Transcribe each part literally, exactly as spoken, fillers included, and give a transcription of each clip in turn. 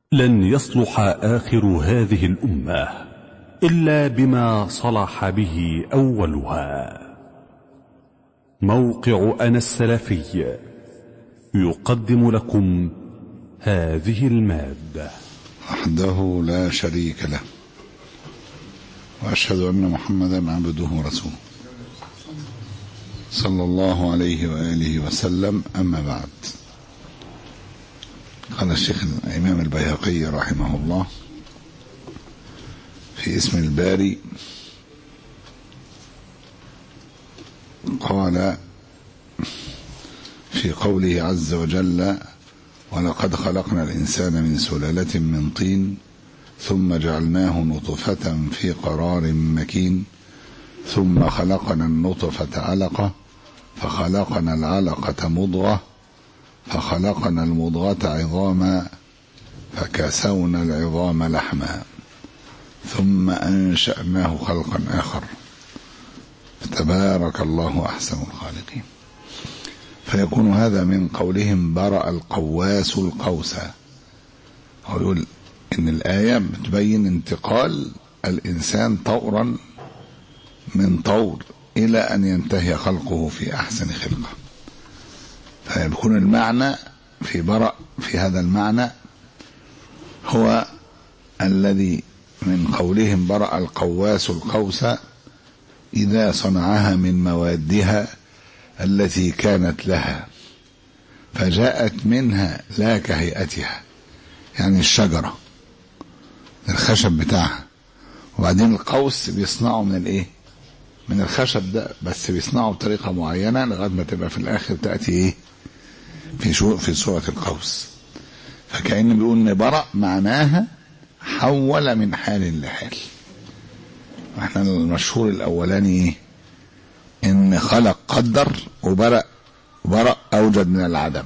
لن يصلح آخر هذه الأمة إلا بما صلح به أولها. موقع أنا السلفي يقدم لكم هذه المادة. وحده لا شريك له، وأشهد أن محمدا عبده ورسوله صلى الله عليه وآله وسلم. أما بعد، قال الشيخ الإمام البيهقي رحمه الله في اسم الباري، قال في قوله عز وجل: ولقد خلقنا الإنسان من سلالة من طين ثم جعلناه نطفة في قرار مكين ثم خلقنا النطفة علقة فخلقنا العلقة مضغة فخلقنا المضغة عظاما فكسونا العظام لحما ثم أنشأناه خلقا آخر فتبارك الله أحسن الخالقين. فيكون هذا من قولهم برأ القواس القوسى. هو يقول إن الآية بتبين انتقال الإنسان طورا من طور إلى أن ينتهي خلقه في أحسن خلقه. فيكون المعنى في برأ في هذا المعنى هو الذي من قولهم برأ القواس القوسى إذا صنعها من موادها التي كانت لها فجاءت منها لا كهيئتها، يعني الشجرة الخشب بتاعها، وبعدين القوس بيصنعه من الايه من الخشب ده، بس بيصنعه بطريقة معينة لغاية ما تبقى في الآخر تأتي ايه في شو في صورة القوس. فكأن بيقول ان برأ معناها حول من حال لحال. واحنا المشهور الأولاني ايه ان خلق قدر، وبرأ برأ أوجد من العدم.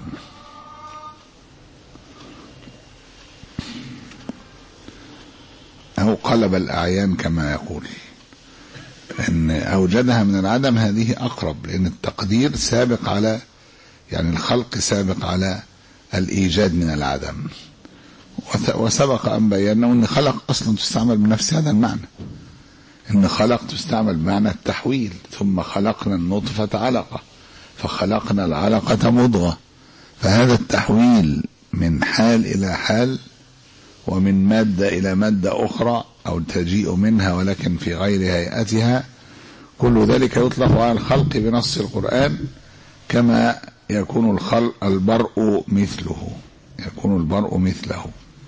أو قلب الأعيان كما يقول، ان أوجدها من العدم هذه أقرب، لأن التقدير سابق على يعني الخلق سابق على الإيجاد من العدم. وسبق أن بينا أن خلق أصلا تستعمل بنفس هذا المعنى، إن خلق تستعمل بمعنى التحويل. ثم خلقنا النطفة علقة فخلقنا العلقة مضغة، فهذا التحويل من حال إلى حال ومن مادة إلى مادة أخرى، أو تجيء منها ولكن في غير هيئتها، كل ذلك يطلق على الخلق بنص القرآن، كما يكون الخلق البرء مثله يكون البرء مثله.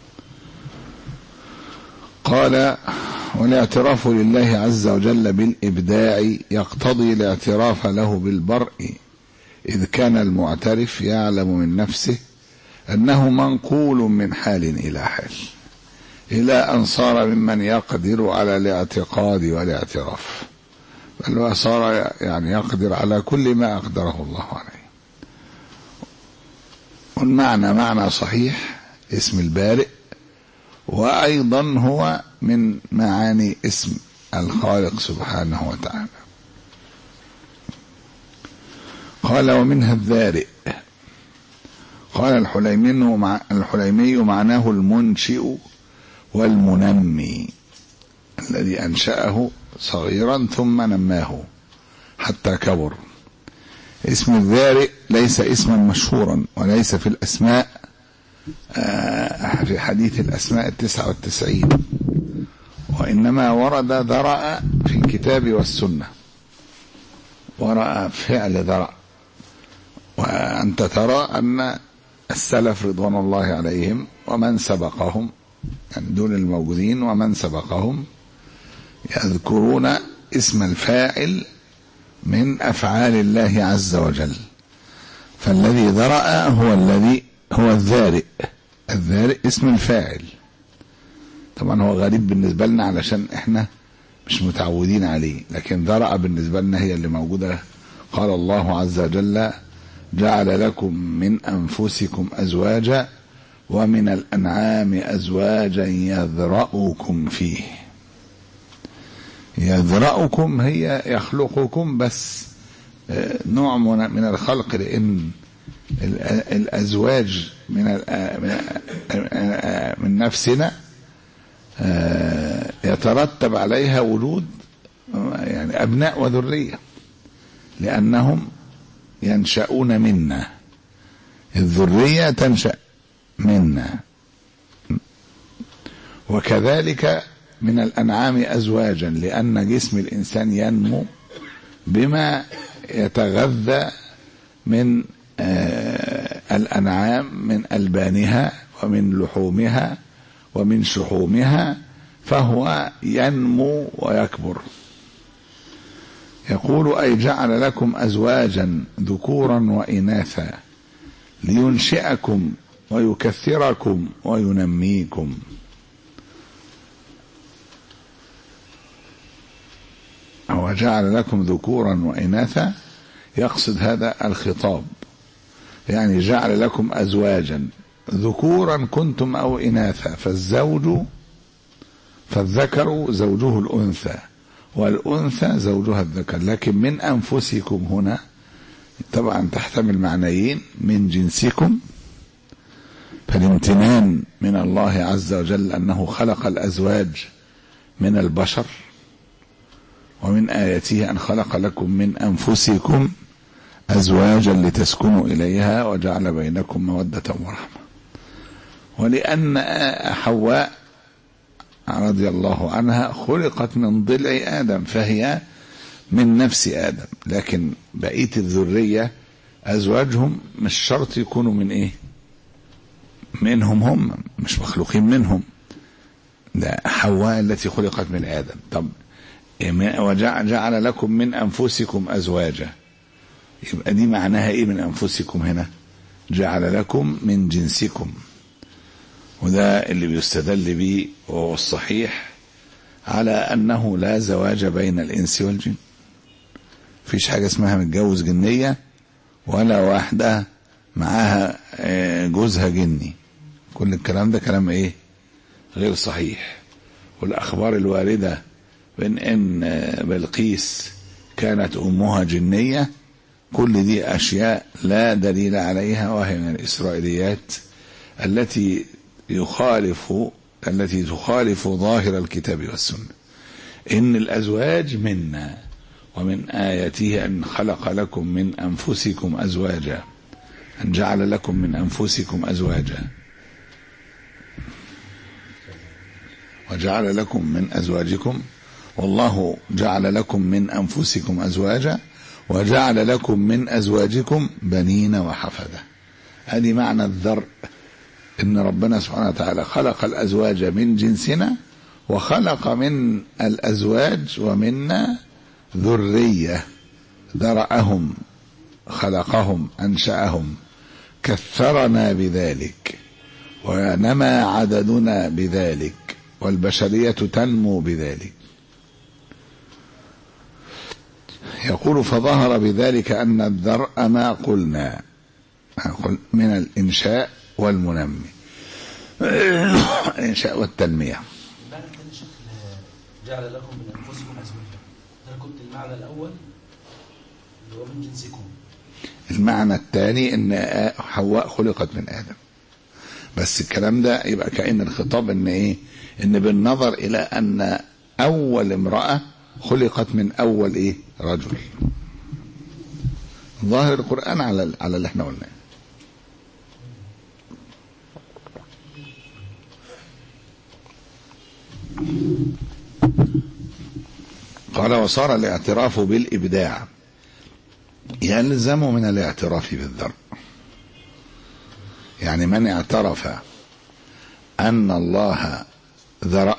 قال: والاعتراف لله عز وجل بالإبداع يقتضي الاعتراف له بالبرء، إذ كان المعترف يعلم من نفسه أنه منقول من حال إلى حال، إلى أن صار ممن يقدر على الاعتقاد والاعتراف، بل وصار يعني يقدر على كل ما أقدره الله عليه. والمعنى معنى صحيح اسم البارئ، وأيضا هو من معاني اسم الخالق سبحانه وتعالى. قال: ومنها الذارئ. قال الحليمي الحليمي معناه المنشئ والمنمي، الذي أنشأه صغيرا ثم نماه حتى كبر. اسم الذارئ ليس اسما مشهورا، وليس في الأسماء في حديث الأسماء التسعة والتسعين، وإنما ورد ذرأ في الكتاب والسنة، ورأى فعل ذرأ. وأنت ترى أن السلف رضوان الله عليهم ومن سبقهم، يعني دون الموجودين ومن سبقهم، يذكرون اسم الفاعل من أفعال الله عز وجل. فالذي ذرأ هو الذي هو الذارئ. الذارئ اسم الفاعل. طبعا هو غريب بالنسبة لنا علشان احنا مش متعودين عليه، لكن ذرأ بالنسبة لنا هي اللي موجودة. قال الله عز وجل: جعل لكم من أنفسكم أزواجا ومن الأنعام أزواجا يذرأكم فيه. يذرأكم هي يخلقكم، بس نوع من الخلق، لأن الأزواج من من نفسنا يترتب عليها وجود يعني أبناء وذرية، لأنهم ينشأون منا، الذرية تنشأ منا. وكذلك من الأنعام أزواجا، لأن جسم الإنسان ينمو بما يتغذى من الأنعام من ألبانها ومن لحومها ومن شحومها، فهو ينمو ويكبر. يقول أي جعل لكم أزواجا ذكورا وإناثا لينشئكم ويكثركم وينميكم. هو جعل لكم ذكورا وإناثا، يقصد هذا الخطاب، يعني جعل لكم أزواجا ذكورا كنتم أو إناثا، فالزوج فالذكر زوجه الأنثى والأنثى زوجها الذكر، لكن من أنفسكم هنا طبعا تحتمل معنيين، من جنسكم، فالامتنان من الله عز وجل أنه خلق الأزواج من البشر، ومن آياته أن خلق لكم من أنفسكم أزواجا لتسكنوا إليها وجعل بينكم مودة ورحمة. ولأن حواء رضي الله عنها خلقت من ضلع آدم، فهي من نفس آدم، لكن بقية الذرية أزواجهم مش شرط يكونوا من إيه؟ منهم، هم مش مخلوقين منهم، ده حواء التي خلقت من آدم. طب وجعل لكم من أنفسكم أزواجا، يبقى دي معناها إيه من أنفسكم هنا؟ جعل لكم من جنسكم، وده اللي بيستدل به وهو الصحيح على أنه لا زواج بين الإنس والجن. فيش حاجة اسمها متجوز جنية ولا واحدة معاها جوزها جني، كل الكلام ده كلام إيه؟ غير صحيح. والأخبار الواردة بأن إن بلقيس كانت أمها جنية، كل دي أشياء لا دليل عليها، وهي من الإسرائيليات التي يخالف التي تخالف ظاهر الكتاب والسنة. إن الأزواج منا، ومن آياته أن خلق لكم من أنفسكم أزواجا، أن جعل لكم من أنفسكم أزواجا، وجعل لكم من أزواجكم، والله جعل لكم من أنفسكم أزواجا وجعل لكم من أزواجكم بنين وحفدة. هذه معنى الذرء، إن ربنا سبحانه وتعالى خلق الأزواج من جنسنا، وخلق من الأزواج ومنا ذرية، ذرأهم، خلقهم، أنشأهم، كثرنا بذلك، ونمى عددنا بذلك، والبشرية تنمو بذلك. يقول فظهر بذلك أن الذرء ما قلنا من الإنشاء والمنمي، الإنشاء والتنمية. المعنى الثاني شكل جعل لكم من أنفسكم أزواجا، ده كنت المعنى الأول اللي هو من جنسكم. المعنى الثاني إن حواء خلقت من آدم، بس الكلام ده يبقى كأن الخطاب إن إيه؟ إن بالنظر إلى أن أول امرأة خلقت من أول إيه؟ رجل. ظاهر القرآن على على اللي احنا قلناه. قال وصار الاعتراف بالإبداع يلزم من الاعتراف بالذرء، يعني من اعترف أن الله ذرأ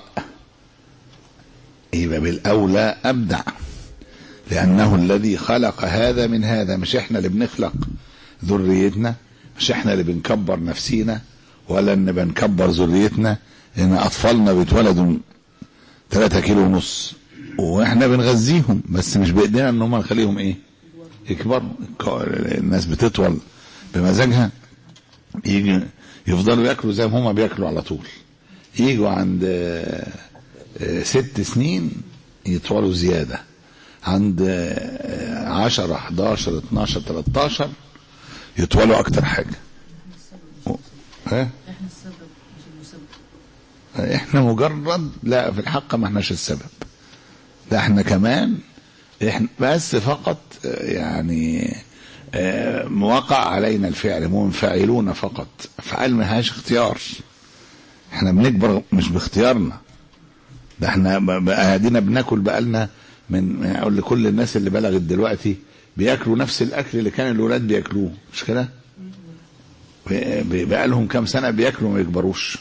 يبقى بالأولى أبدع، لأنه الذي خلق هذا من هذا. مش احنا اللي بنخلق ذريتنا، مش احنا اللي بنكبر نفسينا ولا ان بنكبر ذريتنا، لأن أطفالنا بيتولدوا ثلاثة كيلو ونص واحنا بنغذيهم، بس مش بإيدينا ان هم نخليهم ايه؟ يكبروا. الناس بتطول بمزاجها، يجي يفضلوا ياكلوا زي ما هم بياكلوا على طول، يجوا عند ست سنين يطولوا زيادة، عند عشرة حداشر اتناشر تلتاشر يطولوا اكتر حاجة. ها؟ احنا السبب مش المسبب. احنا مجرد، لا في الحق ما احناش السبب، ده احنا كمان احنا بس فقط يعني موقع علينا الفعل، منفعلون فقط. افعال ما هاش اختيار، احنا بنكبر مش باختيارنا، ده احنا قاعدين بناكل بقالنا من، اقول لكل الناس اللي بلغت دلوقتي بياكلوا نفس الاكل اللي كان الولاد بياكلوه، مش كده؟ بقالهم كام سنه بياكلوا ما يكبروش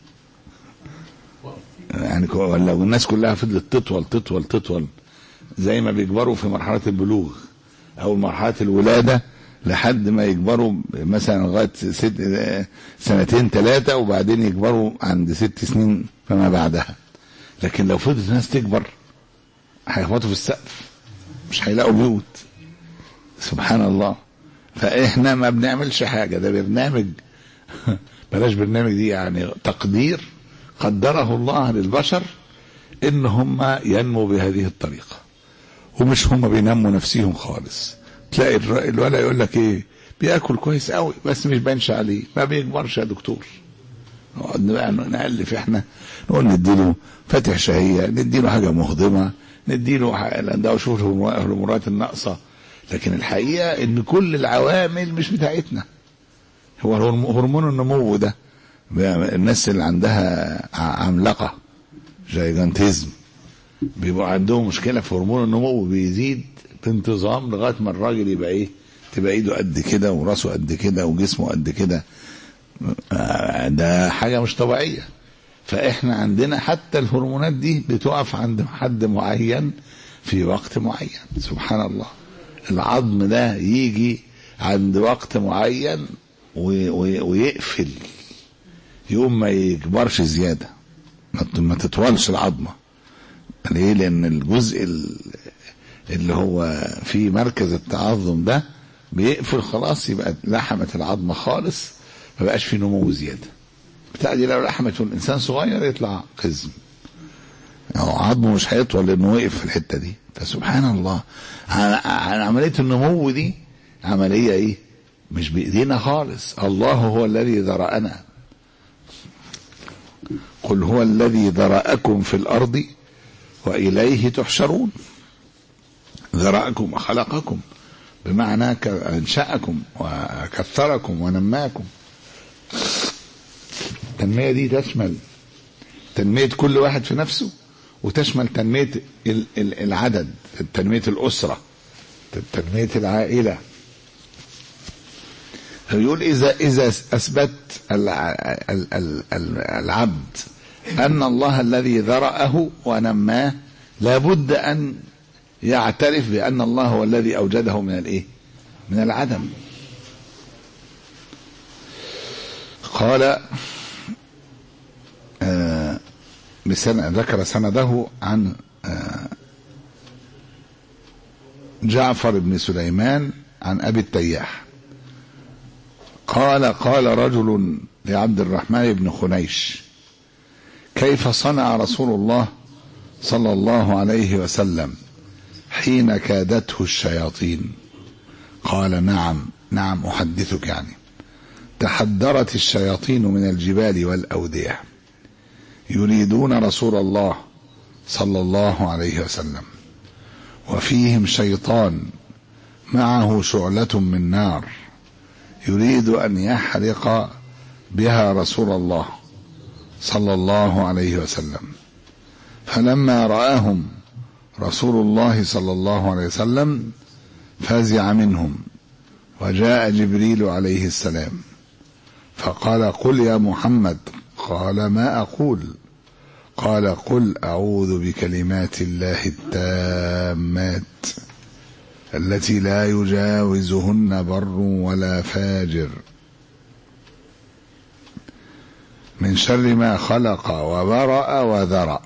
يعني، ولا الناس كلها فضلت تطول تطول تطول زي ما بيكبروا في مرحله البلوغ او مرحله الولاده لحد ما يكبروا مثلا لغايه ست سنتين ثلاثه وبعدين يكبروا عند ست سنين فما بعدها. لكن لو فضلت الناس تكبر هيخبطوا في السقف، مش هيلاقوا بيوت. سبحان الله. فاحنا ما بنعملش حاجه، ده برنامج بلاش برنامج دي يعني تقدير قدره الله للبشر ان هم ينموا بهذه الطريقه، ومش هم بينموا نفسهم خالص. تلاقي الولد يقول لك ايه، بياكل كويس قوي بس مش باينش عليه، ما بيكبرش يا دكتور. نقعد بقى نألف احنا، نقول نديله فاتح شهيه، نديله حاجه مهضمه، نديله ده وشوف الهرمونات الناقصه. لكن الحقيقه ان كل العوامل مش بتاعتنا. هو هرمون النمو ده الناس اللي عندها عملاقه جايجانتيزم بيبقى عندهم مشكله في هرمون النمو، بيزيد بانتظام لغايه ما الراجل يبقى ايه، تبقى ايده قد كده وراسه قد كده وجسمه قد كده. ده حاجه مش طبيعيه. فاحنا عندنا حتى الهرمونات دي بتقف عند حد معين في وقت معين. سبحان الله. العظم ده يجي عند وقت معين ويقفل، يقوم ما يكبرش زياده، ما تطولش العظمه. ليه؟ لان الجزء اللي هو في مركز التعظم ده بيقفل خلاص، يبقى لحمه العظمه خالص، ما بقاش في نمو زياده. بتاعي لو لحمه الانسان صغير يطلع قزم، هو عظمه مش هيطول لانه وقف في الحته دي. فسبحان الله، عن عمليه النمو دي عمليه ايه؟ مش بايدينا خالص. الله هو الذي ذرأنا، قل هو الذي ذرأكم في الارض وإليه تحشرون. ذرأكم وخلقكم بمعنى أنشأكم وكثركم ونماكم. التنمية دي تشمل تنمية كل واحد في نفسه، وتشمل تنمية العدد، تنمية الأسرة، تنمية العائلة. يقول إذا إذا أثبت العبد أن الله الذي ذرأه ونماه، لابد أن يعترف بأن الله هو الذي أوجده من الإيه؟ من العدم. قال آه بسنة ذكر سنده عن آه جعفر بن سليمان عن أبي التياح قال قال رجل لعبد الرحمن بن خنيش: كيف صنع رسول الله صلى الله عليه وسلم حين كادته الشياطين؟ قال: نعم نعم أحدثك. يعني تحدرت الشياطين من الجبال والأودية يريدون رسول الله صلى الله عليه وسلم، وفيهم شيطان معه شعلة من نار يريد أن يحرق بها رسول الله صلى الله عليه وسلم. فلما رآهم رسول الله صلى الله عليه وسلم فزع منهم، وجاء جبريل عليه السلام فقال: قل يا محمد. قال: ما أقول؟ قال: قل أعوذ بكلمات الله التامات التي لا يجاوزهن بر ولا فاجر من شر ما خلق وبرأ وذرأ،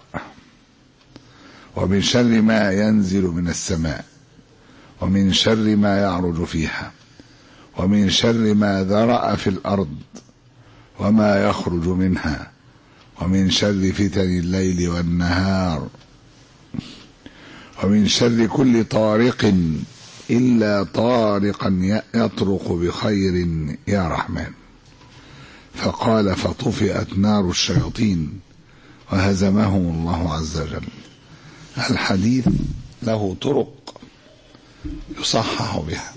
ومن شر ما ينزل من السماء، ومن شر ما يعرج فيها، ومن شر ما ذرأ في الأرض وما يخرج منها، ومن شر فتن الليل والنهار، ومن شر كل طارق إلا طارقا يطرق بخير يا رحمن. فقال فطفئت نار الشياطين وهزمهم الله عز وجل. الحديث له طرق يصحح بها،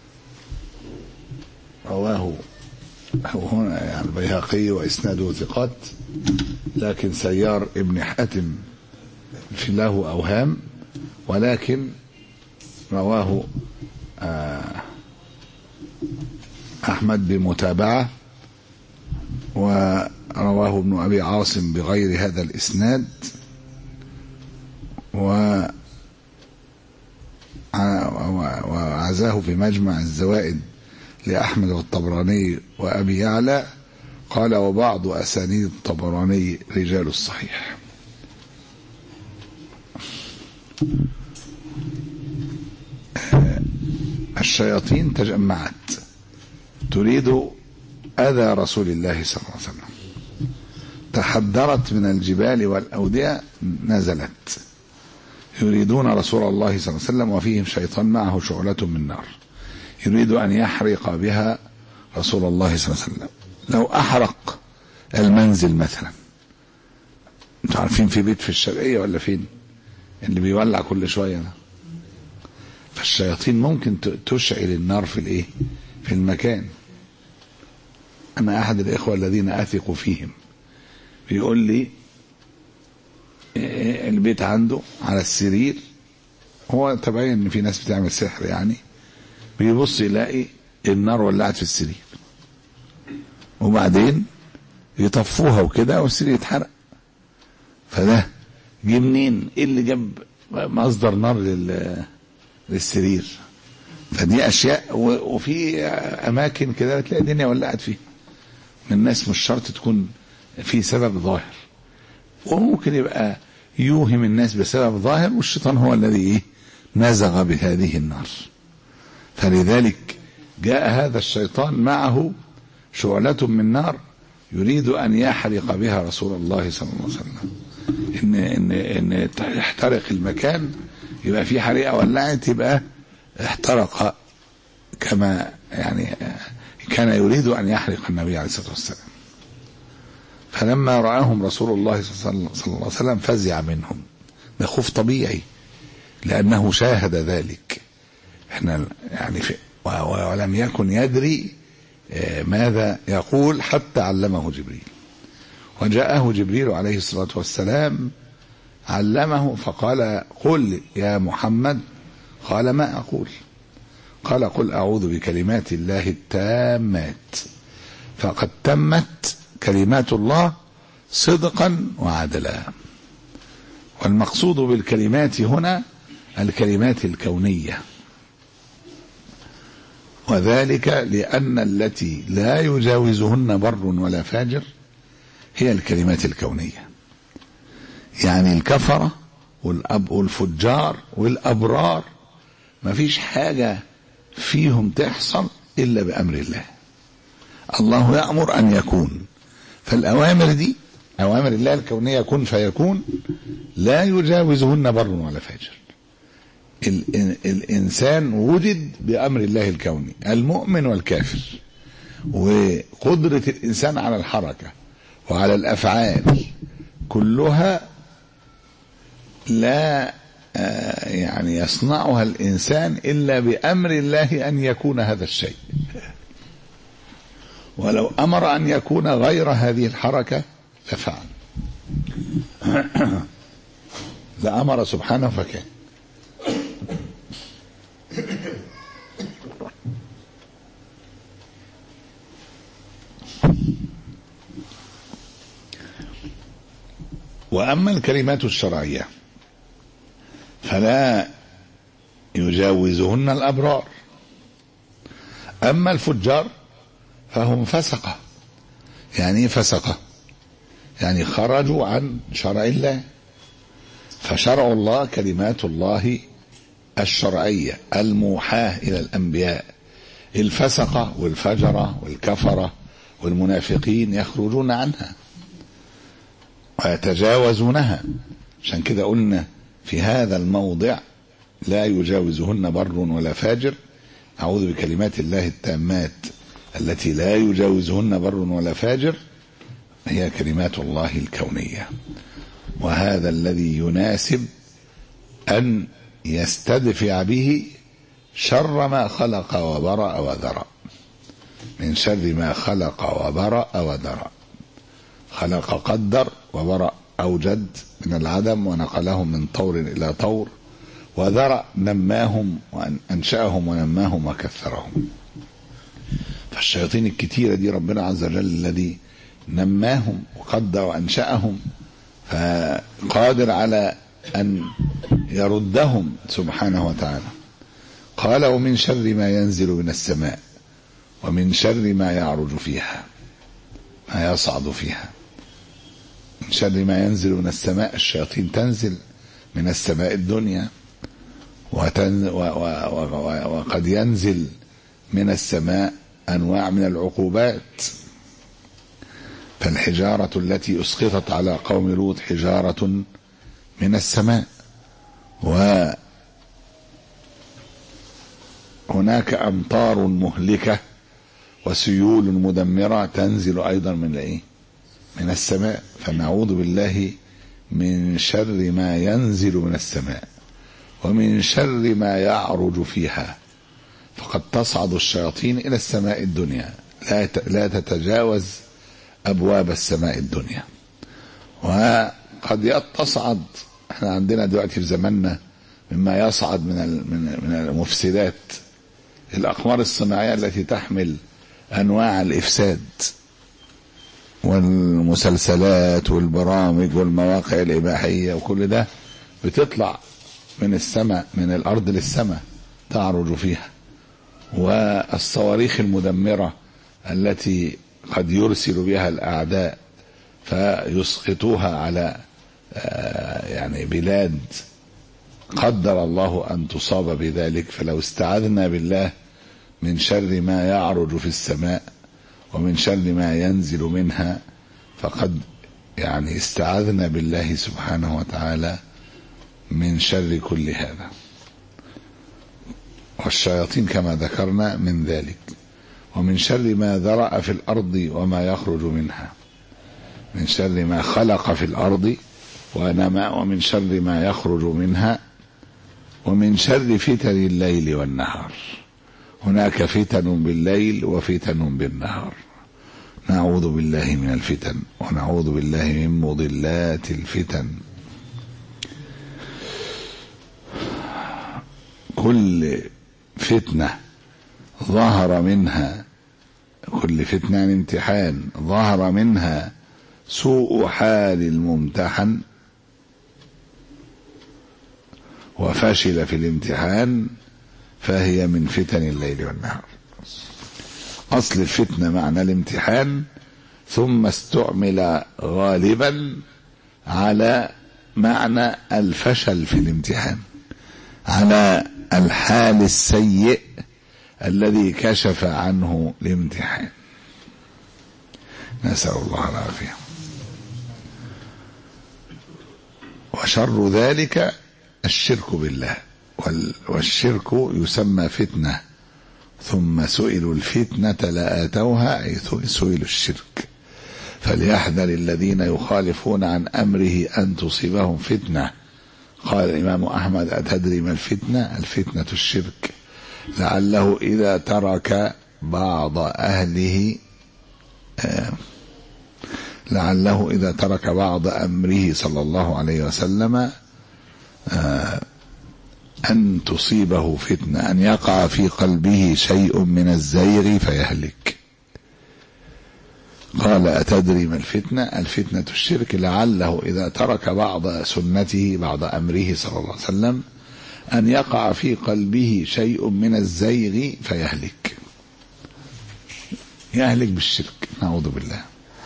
رواه هنا يعني البيهقي وإسناده ثقات، لكن سيار ابن حاتم في له أوهام، ولكن رواه أحمد بمتابعة، ورواه ابن أبي عاصم بغير هذا الإسناد، وعزاه في مجمع الزوائد لأحمد والطبراني وأبي يعلى. قال وبعض أسانيد الطبراني رجال الصحيح. الشياطين تجمعت تريد أذى رسول الله صلى الله عليه وسلم، تحدرت من الجبال والأودية نزلت، يريدون رسول الله صلى الله عليه وسلم وفيهم شيطان معه شعلة من نار يريد أن يحرق بها رسول الله صلى الله عليه وسلم. لو أحرق المنزل مثلا، انتوا عارفين في بيت في الشرقية ولا فين اللي بيولع كل شوية ده، فالشياطين ممكن تشعل النار في الايه في المكان. أنا أحد الإخوة الذين أثق فيهم بيقول لي البيت عنده على السرير، هو تبين ان في ناس بتعمل سحر يعني، بيبص يلاقي النار ولعت في السرير وبعدين يطفوها وكده والسرير يتحرق. فده جه منين؟ ايه اللي جاب مصدر نار للسرير؟ فدي اشياء، وفي اماكن كده تلاقي الدنيا ولعت فيها من الناس، مش شرط تكون في سبب ظاهر، وممكن يبقى يوهم الناس بسبب ظاهر والشيطان هو الذي ايه نزغ بهذه النار. فلذلك جاء هذا الشيطان معه شعلة من نار يريد أن يحرق بها رسول الله صلى الله عليه وسلم، إن إن إن يحترق المكان، يبقى في حريقة ولعت، يبقى احترق كما يعني كان يريد أن يحرق النبي عليه الصلاة والسلام. فلما رآهم رسول الله صلى الله عليه وسلم فزع منهم، ده خوف طبيعي لأنه شاهد ذلك. احنا يعني في ولم يكن يدري ماذا يقول حتى علمه جبريل، وجاءه جبريل عليه الصلاة والسلام علمه فقال قل يا محمد، قال ما أقول؟ قال قل أعوذ بكلمات الله التامات، فقد تمت كلمات الله صدقا وعدلا. والمقصود بالكلمات هنا الكلمات الكونية، وذلك لأن التي لا يجاوزهن بر ولا فاجر هي الكلمات الكونية. يعني الكفرة والأب والفجار والأبرار ما فيش حاجة فيهم تحصل إلا بأمر الله. الله يأمر أن يكون، فالأوامر دي أوامر الله الكونية كن فيكون لا يجاوزهن بر ولا فاجر. الإنسان وجد بأمر الله الكوني، المؤمن والكافر، وقدرة الإنسان على الحركة وعلى الأفعال كلها لا يعني يصنعها الإنسان إلا بأمر الله أن يكون هذا الشيء، ولو أمر أن يكون غير هذه الحركة لفعل، لأمر سبحانه فكان. وأما الكلمات الشرعية فلا يجاوزهن الأبرار، أما الفجار فهم فسقة. يعني فسقة يعني خرجوا عن شرع الله، فشرع الله كلمات الله الشرعية الموحاة إلى الأنبياء. الفسقة والفجرة والكفرة والمنافقين يخرجون عنها ويتجاوزونها. عشان كده قلنا في هذا الموضع لا يجاوزهن بر ولا فاجر. أعوذ بكلمات الله التامات التي لا يجاوزهن بر ولا فاجر، هي كلمات الله الكونية. وهذا الذي يناسب أن يستدفع به شر ما خلق وبرأ وذرأ، من شر ما خلق وبرأ وذرأ. خلق قدر، وبرأ أوجد من العدم ونقلهم من طور إلى طور، وذرأ نماهم وأنشأهم ونماهم وكثرهم. فالشياطين الكتيرة دي ربنا عز وجل الذي نماهم وقدر وأنشأهم، فقادر على أن يردهم سبحانه وتعالى. قال ومن شر ما ينزل من السماء ومن شر ما يعرج فيها، ما يصعد فيها. من شر ما ينزل من السماء، الشياطين تنزل من السماء الدنيا، وتن و و و وقد ينزل من السماء أنواع من العقوبات. فالحجارة التي أسقطت على قوم لوط حجارة من السماء، وهناك أمطار مهلكة وسيول مدمرة تنزل أيضا من الايه من السماء. فنعوذ بالله من شر ما ينزل من السماء ومن شر ما يعرج فيها. فقد تصعد الشياطين إلى السماء الدنيا، لا لا تتجاوز أبواب السماء الدنيا. وقد تصعد، احنا عندنا دلوقتي في زماننا مما يصعد من من المفسدات الأقمار الصناعية التي تحمل أنواع الإفساد، والمسلسلات والبرامج والمواقع الإباحية، وكل ده بتطلع من السماء، من الأرض للسماء تعرج فيها. والصواريخ المدمرة التي قد يرسل بها الأعداء فيسقطوها على يعني بلاد قدر الله أن تصاب بذلك. فلو استعذنا بالله من شر ما يعرج في السماء ومن شر ما ينزل منها، فقد يعني استعذنا بالله سبحانه وتعالى من شر كل هذا. والشياطين كما ذكرنا من ذلك. ومن شر ما ذرأ في الأرض وما يخرج منها، من شر ما خلق في الأرض ونما، ومن شر ما يخرج منها، ومن شر فتن الليل والنهار. هناك فتن بالليل وفتن بالنهار، نعوذ بالله من الفتن ونعوذ بالله من مضلات الفتن. كل فتنة ظهر منها، كل فتنة امتحان ظهر منها سوء حال الممتحن وفشل في الامتحان، فهي من فتن الليل والنهار. أصل الفتنة معنى الامتحان، ثم استعمل غالبا على معنى الفشل في الامتحان، على الحال السيء الذي كشف عنه الامتحان. نسأل الله العافية. وشر ذلك الشرك بالله، والشرك يسمى فتنة، ثم سئلوا الفتنة لآتوها، أي سئلوا الشرك. فليحذر الذين يخالفون عن أمره أن تصيبهم فتنة. قال الإمام أحمد أتدري ما الفتنة؟ الفتنة الشرك، لعله إذا ترك بعض أهله آه لعله إذا ترك بعض أمره صلى الله عليه وسلم آه أن تصيبه فتنة، أن يقع في قلبه شيء من الزيغ فيهلك. قال أتدري ما الفتنة؟ الفتنة الشرك، لعله إذا ترك بعض سنته بعض أمره صلى الله عليه وسلم أن يقع في قلبه شيء من الزيغ فيهلك، يهلك بالشرك، نعوذ بالله.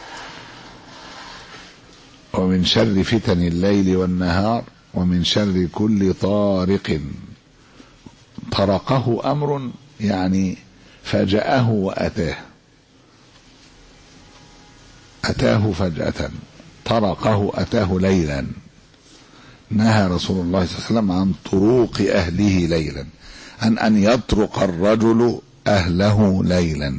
ومن شر فتن الليل والنهار، ومن شر كل طارق. طرقه أمر يعني فجأه وأتاه، أتاه فجأة، طرقه أتاه ليلا، نهى رسول الله صلى الله عليه وسلم عن طروق أهله ليلا، أن أن يطرق الرجل أهله ليلا،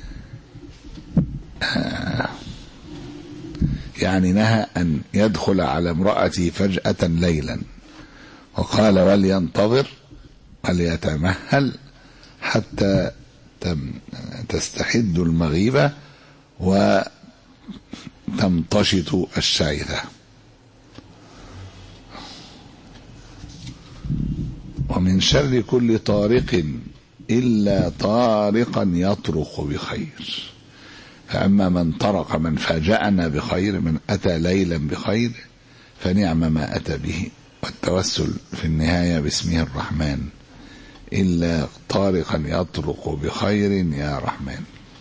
يعني نهى أن يدخل على امرأته فجأة ليلا، وقال ولينتظر وليتمهل حتى تستحد المغيبة وتمتشط الشعثة. ومن شر كل طارق إلا طارقا يطرق بخير، فأما من طرق من فاجأنا بخير، من أتى ليلا بخير فنعم ما أتى به. والتوسل في النهاية باسمه الرحمن، إلا طارقا يطرق بخير يا رحمن.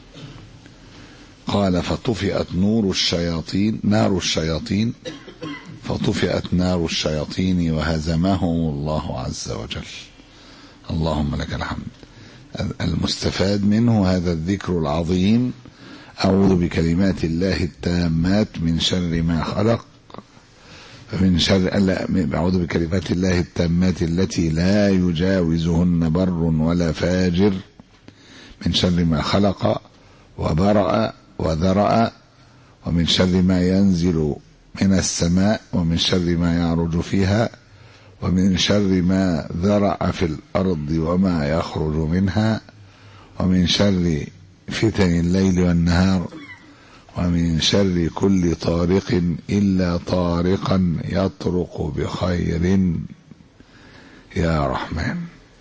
قال فطفئت نور الشياطين نار الشياطين فطفئت نار الشياطين وهزمهم الله عز وجل. اللهم لك الحمد. المستفاد منه هذا الذكر العظيم: أعوذ بكلمات الله التامات من شر ما خلق، من شر أعوذ بكلمات الله التامات التي لا يجاوزهن بر ولا فاجر، من شر ما خلق وبرأ وذرأ، ومن شر ما ينزل من السماء، ومن شر ما يعرج فيها، ومن شر ما ذرأ في الأرض وما يخرج منها، ومن شر فتن الليل والنهار، ومن شر كل طارق إلا طارقا يطرق بخير يا رحمن.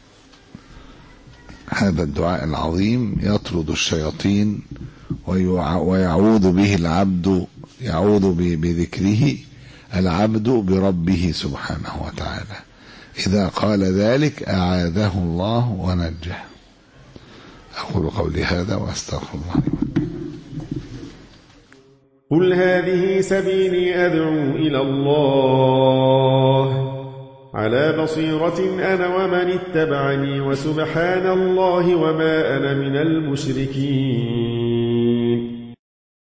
هذا الدعاء العظيم يطرد الشياطين ويعوذ به العبد، يعوذ بذكره العبد بربه سبحانه وتعالى. إذا قال ذلك أعاذه الله ونجه. أقول قولي هذا وأستغفر الله لي ولكم. قل هذه سبيلي أدعو إلى الله على بصيرة أنا ومن اتبعني، وسبحان الله وما أنا من المشركين.